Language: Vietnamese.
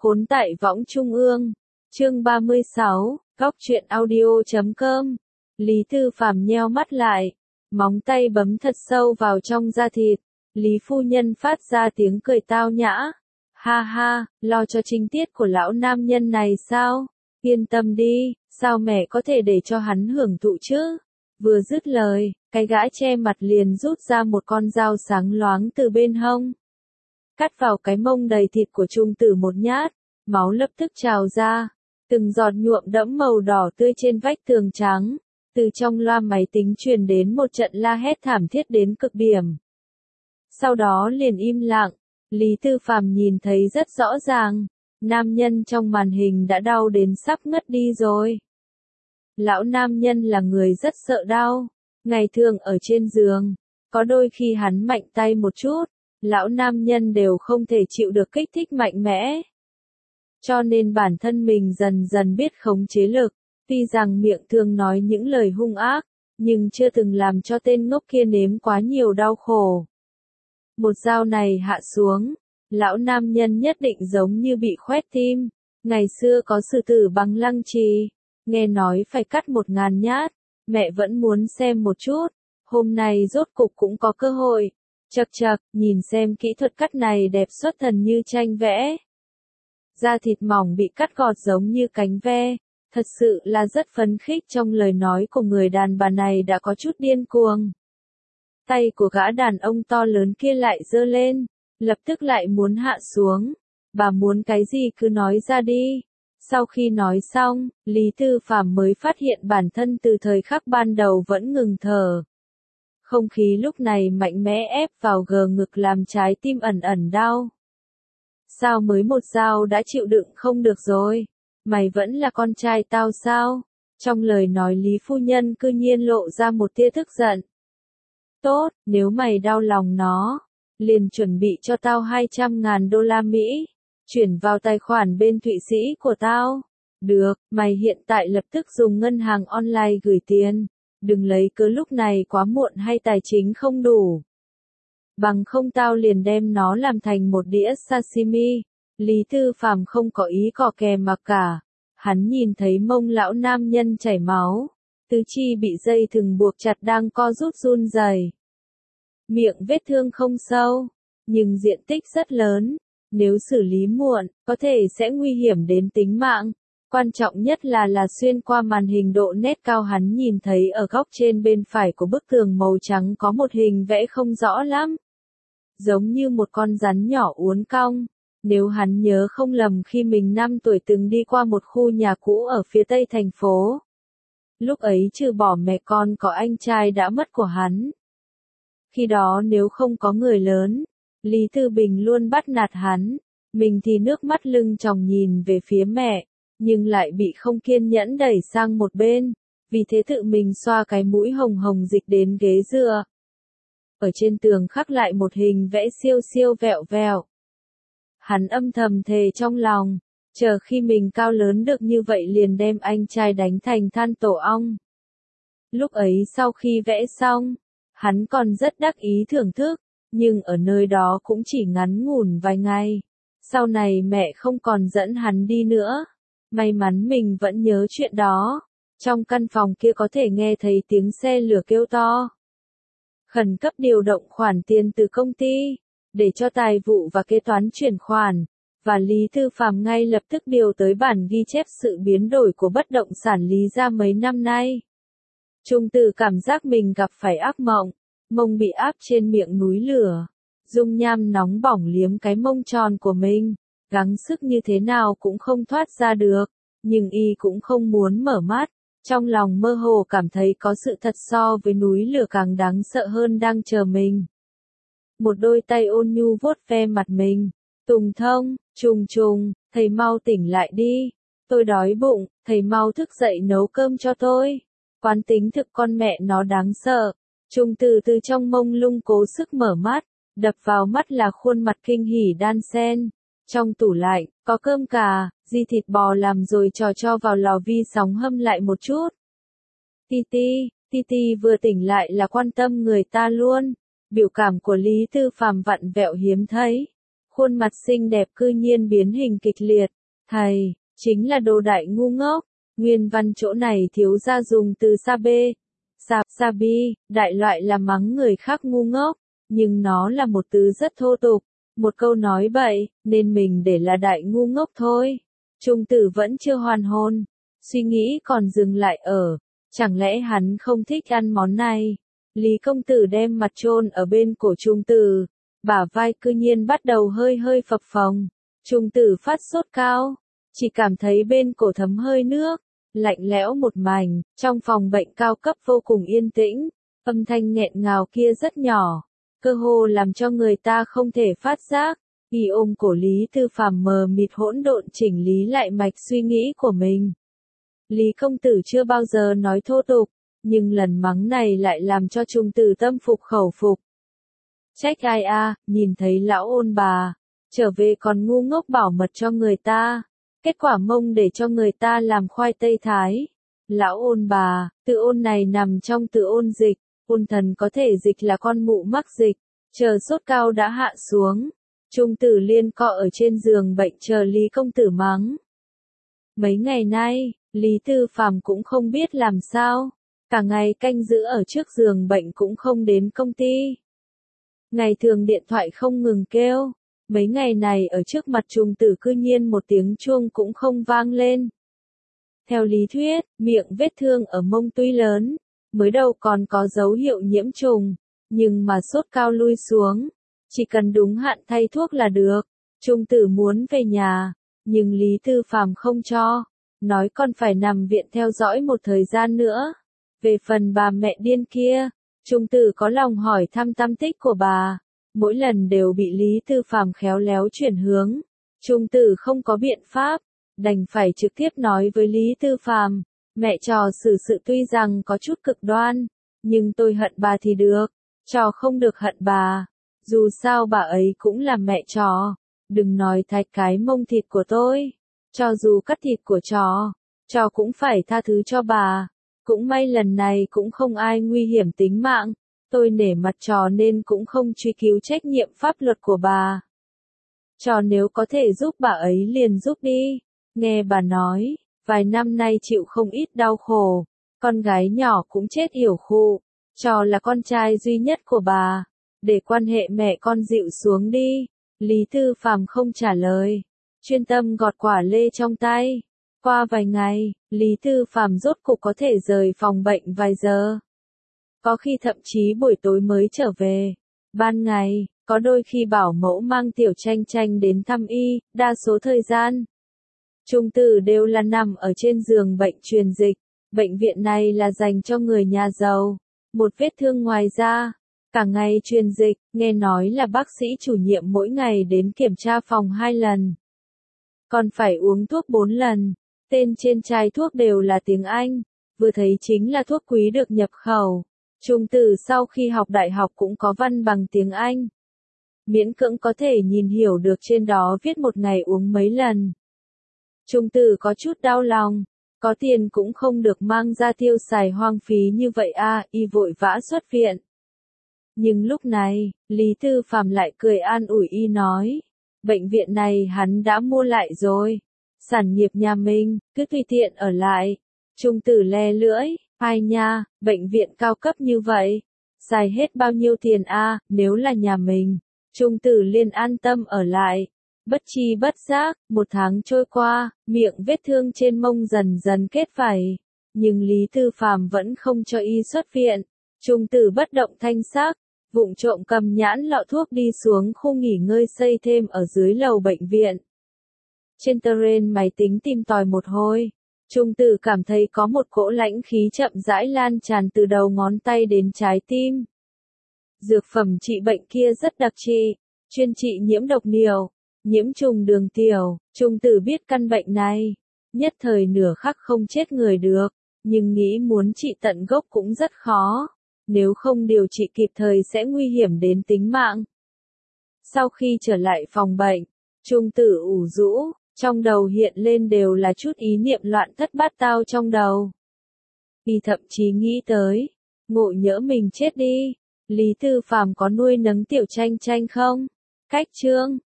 Khốn tại võng trung ương. Chương 36, Góc truyện audio.com. Lý Tư Phàm nheo mắt lại, móng tay bấm thật sâu vào trong da thịt. Lý phu nhân phát ra tiếng cười tao nhã. Ha ha, lo cho trinh tiết của lão nam nhân này sao? Yên tâm đi, sao mẹ có thể để cho hắn hưởng thụ chứ? Vừa dứt lời, cái gã che mặt liền rút ra một con dao sáng loáng từ bên hông. Cắt vào cái mông đầy thịt của Trung Tử một nhát, máu lập tức trào ra. Từng giọt nhuộm đẫm màu đỏ tươi trên vách tường trắng. Từ trong loa máy tính truyền đến một trận la hét thảm thiết đến cực điểm. Sau đó liền im lặng, Lý Tư Phàm nhìn thấy rất rõ ràng, nam nhân trong màn hình đã đau đến sắp ngất đi rồi. Lão nam nhân là người rất sợ đau, ngày thường ở trên giường, có đôi khi hắn mạnh tay một chút, lão nam nhân đều không thể chịu được kích thích mạnh mẽ. Cho nên bản thân mình dần dần biết khống chế lực, tuy rằng miệng thường nói những lời hung ác, nhưng chưa từng làm cho tên ngốc kia nếm quá nhiều đau khổ. Một dao này hạ xuống, lão nam nhân nhất định giống như bị khoét tim. Ngày xưa có sử tử bằng Lăng Trì, nghe nói phải cắt 1000 nhát, mẹ vẫn muốn xem một chút, hôm nay rốt cục cũng có cơ hội. Chậc chậc, nhìn xem kỹ thuật cắt này đẹp xuất thần như tranh vẽ. Da thịt mỏng bị cắt gọt giống như cánh ve, thật sự là rất phấn khích. Trong lời nói của người đàn bà này đã có chút điên cuồng. Tay của gã đàn ông to lớn kia lại giơ lên, lập tức lại muốn hạ xuống. Bà muốn cái gì cứ nói ra đi. Sau khi nói xong, Lý Tư Phàm mới phát hiện bản thân từ thời khắc ban đầu vẫn ngừng thở. Không khí lúc này mạnh mẽ ép vào gờ ngực làm trái tim ẩn ẩn đau. Sao mới một dao đã chịu đựng không được rồi? Mày vẫn là con trai tao sao? Trong lời nói Lý phu nhân cư nhiên lộ ra một tia tức giận. Tốt, nếu mày đau lòng nó, liền chuẩn bị cho tao 200.000 đô la Mỹ, chuyển vào tài khoản bên Thụy Sĩ của tao. Được, mày hiện tại lập tức dùng ngân hàng online gửi tiền, đừng lấy cớ lúc này quá muộn hay tài chính không đủ. Bằng không tao liền đem nó làm thành một đĩa sashimi. Lý Tư Phàm không có ý cò kè mà cả. Hắn nhìn thấy mông lão nam nhân chảy máu, tứ chi bị dây thừng buộc chặt đang co rút run rẩy. Miệng vết thương không sâu, nhưng diện tích rất lớn. Nếu xử lý muộn, có thể sẽ nguy hiểm đến tính mạng. Quan trọng nhất là xuyên qua màn hình độ nét cao hắn nhìn thấy ở góc trên bên phải của bức tường màu trắng có một hình vẽ không rõ lắm. Giống như một con rắn nhỏ uốn cong. Nếu hắn nhớ không lầm khi mình 5 tuổi từng đi qua một khu nhà cũ ở phía tây thành phố. Lúc ấy trừ bỏ mẹ con có anh trai đã mất của hắn. Khi đó nếu không có người lớn, Lý Tư Bình luôn bắt nạt hắn, mình thì nước mắt lưng tròng nhìn về phía mẹ, nhưng lại bị không kiên nhẫn đẩy sang một bên, vì thế tự mình xoa cái mũi hồng hồng dịch đến ghế dựa. Ở trên tường khắc lại một hình vẽ siêu siêu vẹo vẹo. Hắn âm thầm thề trong lòng, chờ khi mình cao lớn được như vậy liền đem anh trai đánh thành than tổ ong. Lúc ấy sau khi vẽ xong, hắn còn rất đắc ý thưởng thức, nhưng ở nơi đó cũng chỉ ngắn ngủn vài ngày. Sau này mẹ không còn dẫn hắn đi nữa. May mắn mình vẫn nhớ chuyện đó. Trong căn phòng kia có thể nghe thấy tiếng xe lửa kêu to. Khẩn cấp điều động khoản tiền từ công ty, để cho tài vụ và kế toán chuyển khoản, và Lý Tư Phàm ngay lập tức điều tới bản ghi chép sự biến đổi của bất động sản Lý gia mấy năm nay. Trung Tử cảm giác mình gặp phải ác mộng, mông bị áp trên miệng núi lửa, dung nham nóng bỏng liếm cái mông tròn của mình, gắng sức như thế nào cũng không thoát ra được, nhưng y cũng không muốn mở mắt. Trong lòng mơ hồ cảm thấy có sự thật so với núi lửa càng đáng sợ hơn đang chờ mình. Một đôi tay ôn nhu vuốt ve mặt mình. Tùng Thông, Trùng Trùng, thầy mau tỉnh lại đi. Tôi đói bụng, thầy mau thức dậy nấu cơm cho tôi. Quán tính thực con mẹ nó đáng sợ. Trung Từ từ trong mông lung cố sức mở mắt, đập vào mắt là khuôn mặt kinh hỉ đan sen. Trong tủ lạnh, có cơm cà, di thịt bò làm rồi cho vào lò vi sóng hâm lại một chút. Titi vừa tỉnh lại là quan tâm người ta luôn. Biểu cảm của Lý Tư Phàm vặn vẹo hiếm thấy. Khuôn mặt xinh đẹp cư nhiên biến hình kịch liệt. Thầy, chính là đồ đại ngu ngốc. Nguyên văn chỗ này thiếu gia dùng từ sabe, sabi, đại loại là mắng người khác ngu ngốc, nhưng nó là một từ rất thô tục, một câu nói bậy, nên mình để là đại ngu ngốc thôi. Trung tử vẫn chưa hoàn hồn, suy nghĩ còn dừng lại ở, chẳng lẽ hắn không thích ăn món này. Lý công tử đem mặt chôn ở bên cổ Trung tử, bả vai cư nhiên bắt đầu hơi hơi phập phồng. Trung tử phát sốt cao, chỉ cảm thấy bên cổ thấm hơi nước, lạnh lẽo một mảnh, trong phòng bệnh cao cấp vô cùng yên tĩnh, âm thanh nghẹn ngào kia rất nhỏ, cơ hồ làm cho người ta không thể phát giác. Y ôm cổ Lý Tư Phàm mờ mịt hỗn độn chỉnh lý lại mạch suy nghĩ của mình. Lý công tử chưa bao giờ nói thô tục, nhưng lần mắng này lại làm cho Trung tử tâm phục khẩu phục. Trách ai a, nhìn thấy lão ôn bà, trở về còn ngu ngốc bảo mật cho người ta, kết quả mông để cho người ta làm khoai tây thái. Lão ôn bà, tự ôn này nằm trong tự ôn dịch, ôn thần có thể dịch là con mụ mắc dịch, chờ sốt cao đã hạ xuống. Trung tử liên cọ ở trên giường bệnh chờ Lý công tử mắng. Mấy ngày nay, Lý Tư Phàm cũng không biết làm sao, cả ngày canh giữ ở trước giường bệnh cũng không đến công ty. Ngày thường điện thoại không ngừng kêu, mấy ngày này ở trước mặt Trung tử cư nhiên một tiếng chuông cũng không vang lên. Theo lý thuyết, miệng vết thương ở mông tuy lớn, mới đầu còn có dấu hiệu nhiễm trùng, nhưng mà sốt cao lui xuống, chỉ cần đúng hạn thay thuốc là được. Trung tử muốn về nhà, nhưng Lý Tư Phàm không cho, nói con phải nằm viện theo dõi một thời gian nữa. Về phần bà mẹ điên kia, Trung tử có lòng hỏi thăm tâm tích của bà, mỗi lần đều bị Lý Tư Phàm khéo léo chuyển hướng. Trung tử không có biện pháp, đành phải trực tiếp nói với Lý Tư Phàm, mẹ trò xử sự tuy rằng có chút cực đoan, nhưng tôi hận bà thì được, trò không được hận bà. Dù sao bà ấy cũng là mẹ trò, đừng nói thạch cái mông thịt của tôi, cho dù cắt thịt của trò cũng phải tha thứ cho bà. Cũng may lần này cũng không ai nguy hiểm tính mạng, tôi nể mặt trò nên cũng không truy cứu trách nhiệm pháp luật của bà. Trò nếu có thể giúp bà ấy liền giúp đi. Nghe bà nói, vài năm nay chịu không ít đau khổ, con gái nhỏ cũng chết yểu khụ, trò là con trai duy nhất của bà, để quan hệ mẹ con dịu xuống đi. Lý Tư Phàm không trả lời, chuyên tâm gọt quả lê trong tay. Qua vài ngày, Lý Tư Phàm rốt cục có thể rời phòng bệnh vài giờ. Có khi thậm chí buổi tối mới trở về. Ban ngày, có đôi khi bảo mẫu mang Tiểu Tranh Tranh đến thăm y, đa số thời gian. Trung tử đều là nằm ở trên giường bệnh truyền dịch. Bệnh viện này là dành cho người nhà giàu. Một vết thương ngoài ra, cả ngày truyền dịch, nghe nói là bác sĩ chủ nhiệm mỗi ngày đến kiểm tra phòng 2 lần. Còn phải uống thuốc 4 lần. Tên trên chai thuốc đều là tiếng Anh, vừa thấy chính là thuốc quý được nhập khẩu. Trung tử sau khi học đại học cũng có văn bằng tiếng Anh. Miễn cưỡng có thể nhìn hiểu được trên đó viết một ngày uống mấy lần. Trung tử có chút đau lòng, có tiền cũng không được mang ra tiêu xài hoang phí như vậy y vội vã xuất viện. Nhưng lúc này, Lý Tư Phàm lại cười an ủi y nói, bệnh viện này hắn đã mua lại rồi. Sản nghiệp nhà mình, cứ tùy tiện ở lại. Trung tử le lưỡi, ai nha, bệnh viện cao cấp như vậy, xài hết bao nhiêu tiền nếu là nhà mình. Trung tử liền an tâm ở lại. Bất chi bất giác, 1 tháng trôi qua, miệng vết thương trên mông dần dần kết vảy. Nhưng Lý Tư Phàm vẫn không cho y xuất viện. Trung tử bất động thanh sắc, vụng trộm cầm nhãn lọ thuốc đi xuống khu nghỉ ngơi xây thêm ở dưới lầu bệnh viện. Trên terrain máy tính tìm tòi một hồi, Trung tử cảm thấy có một cỗ lãnh khí chậm rãi lan tràn từ đầu ngón tay đến trái tim. Dược phẩm trị bệnh kia rất đặc trị, chuyên trị nhiễm độc niệu, nhiễm trùng đường tiểu. Trung tử biết căn bệnh này, nhất thời nửa khắc không chết người được, nhưng nghĩ muốn trị tận gốc cũng rất khó, nếu không điều trị kịp thời sẽ nguy hiểm đến tính mạng. Sau khi trở lại phòng bệnh, Trung tử ủ rũ, trong đầu hiện lên đều là chút ý niệm loạn thất bát tao trong đầu. Y thậm chí nghĩ tới, ngộ nhỡ mình chết đi, Lý Tư Phàm có nuôi nấng Tiểu Tranh Tranh không? Cách chương